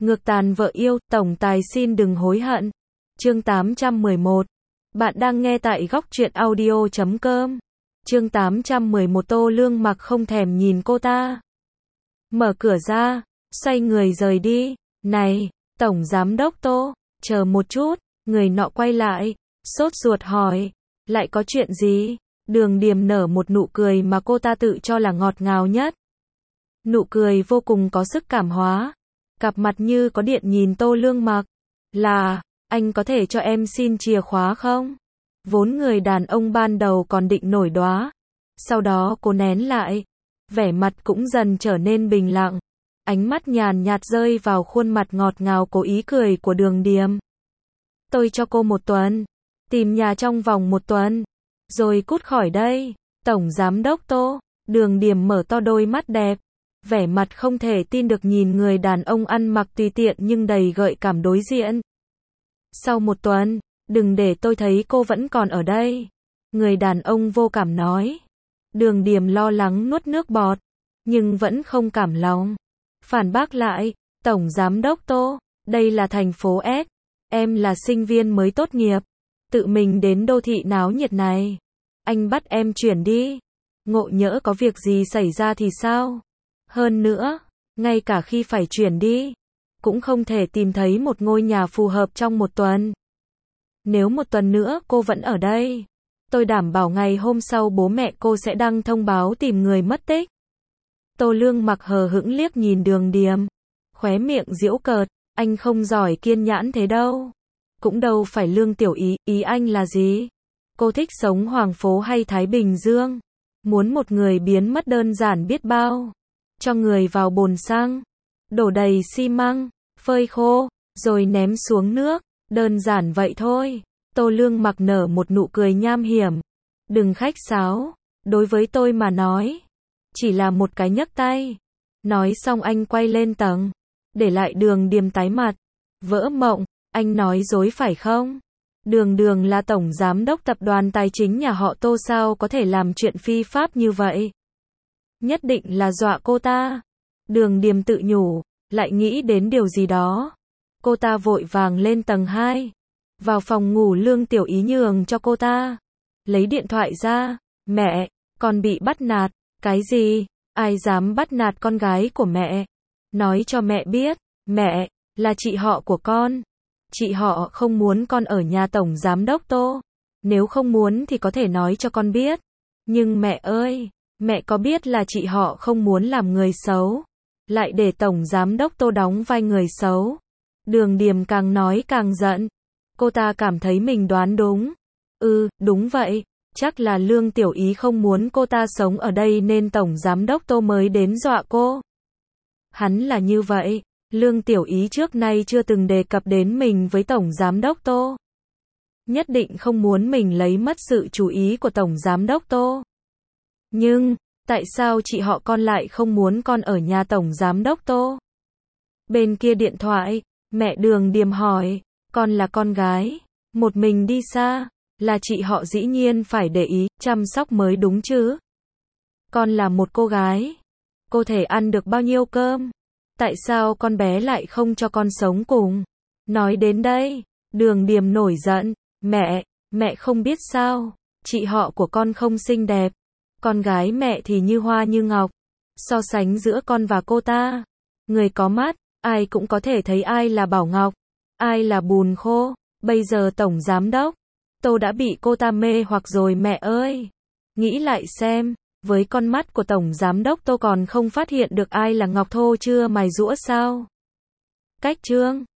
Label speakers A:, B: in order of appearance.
A: Ngược tàn vợ yêu, tổng tài xin đừng hối hận. Chương 811. Bạn đang nghe tại góc truyện audio.com. Chương 811. Tô Lương Mặc không thèm nhìn cô ta. Mở cửa ra, xoay người rời đi. Này, Tổng Giám đốc Tô, chờ một chút. Người nọ quay lại, sốt ruột hỏi. Lại có chuyện gì? Đường Điềm nở một nụ cười mà cô ta tự cho là ngọt ngào nhất. Nụ cười vô cùng có sức cảm hóa. Cặp mặt như có điện nhìn Tô Lương Mặc. Là, anh có thể cho em xin chìa khóa không? Vốn người đàn ông ban đầu còn định nổi đoá. Sau đó cô nén lại. Vẻ mặt cũng dần trở nên bình lặng. Ánh mắt nhàn nhạt rơi vào khuôn mặt ngọt ngào cố ý cười của Đường Điềm. Tôi cho cô 1 tuần. Tìm nhà trong vòng 1 tuần. Rồi cút khỏi đây. Tổng Giám đốc Tô. Đường Điềm mở to đôi mắt đẹp. Vẻ mặt không thể tin được nhìn người đàn ông ăn mặc tùy tiện nhưng đầy gợi cảm đối diện. Sau 1 tuần, đừng để tôi thấy cô vẫn còn ở đây. Người đàn ông vô cảm nói. Đường Điềm lo lắng nuốt nước bọt, nhưng vẫn không cảm lòng. Phản bác lại, Tổng Giám đốc Tô, đây là thành phố S. Em là sinh viên mới tốt nghiệp. Tự mình đến đô thị náo nhiệt này. Anh bắt em chuyển đi. Ngộ nhỡ có việc gì xảy ra thì sao? Hơn nữa, ngay cả khi phải chuyển đi, cũng không thể tìm thấy một ngôi nhà phù hợp trong 1 tuần. Nếu 1 tuần nữa cô vẫn ở đây, tôi đảm bảo ngày hôm sau bố mẹ cô sẽ đăng thông báo tìm người mất tích. Tô Lương Mặc hờ hững liếc nhìn Đường Điềm, khóe miệng giễu cợt, anh không giỏi kiên nhẫn thế đâu. Cũng đâu phải Lương tiểu ý, ý anh là gì? Cô thích sống Hoàng Phố hay Thái Bình Dương? Muốn một người biến mất đơn giản biết bao. Cho người vào bồn xăng, đổ đầy xi măng, phơi khô, rồi ném xuống nước, đơn giản vậy thôi. Tô Lương Mặc nở một nụ cười nham hiểm. Đừng khách sáo, đối với tôi mà nói, chỉ là một cái nhấc tay. Nói xong anh quay lên tầng, để lại Đường Điềm tái mặt. Vỡ mộng, anh nói dối phải không? Đường là tổng giám đốc tập đoàn tài chính nhà họ Tô, sao có thể làm chuyện phi pháp như vậy? Nhất định là dọa cô ta. Đường Điềm tự nhủ, lại nghĩ đến điều gì đó. Cô ta vội vàng lên tầng 2. Vào phòng ngủ Lương tiểu ý nhường cho cô ta. Lấy điện thoại ra. Mẹ, con bị bắt nạt. Cái gì? Ai dám bắt nạt con gái của mẹ? Nói cho mẹ biết. Mẹ, là chị họ của con. Chị họ không muốn con ở nhà Tổng Giám đốc Tô. Nếu không muốn thì có thể nói cho con biết. Nhưng mẹ ơi, mẹ có biết là chị họ không muốn làm người xấu, lại để Tổng Giám đốc Tô đóng vai người xấu. Đường Điềm càng nói càng giận. Cô ta cảm thấy mình đoán đúng. Đúng vậy. Chắc là Lương tiểu ý không muốn cô ta sống ở đây nên Tổng Giám đốc Tô mới đến dọa cô. Hắn là như vậy. Lương tiểu ý trước nay chưa từng đề cập đến mình với Tổng Giám đốc Tô. Nhất định không muốn mình lấy mất sự chú ý của Tổng Giám đốc Tô. Nhưng, tại sao chị họ con lại không muốn con ở nhà Tổng Giám đốc Tô? Bên kia điện thoại, mẹ Đường Điềm hỏi, con là con gái, một mình đi xa, là chị họ dĩ nhiên phải để ý, chăm sóc mới đúng chứ. Con là một cô gái, cô thể ăn được bao nhiêu cơm? Tại sao con bé lại không cho con sống cùng? Nói đến đây, Đường Điềm nổi giận, mẹ không biết sao, chị họ của con không xinh đẹp. Con gái mẹ thì như hoa như ngọc. So sánh giữa con và cô ta, người có mắt, ai cũng có thể thấy ai là bảo ngọc, ai là bùn khô. Bây giờ Tổng Giám đốc Tô đã bị cô ta mê hoặc rồi mẹ ơi. Nghĩ lại xem, với con mắt của Tổng Giám đốc Tô còn không phát hiện được ai là ngọc thô chưa mài giũa sao? Cách chương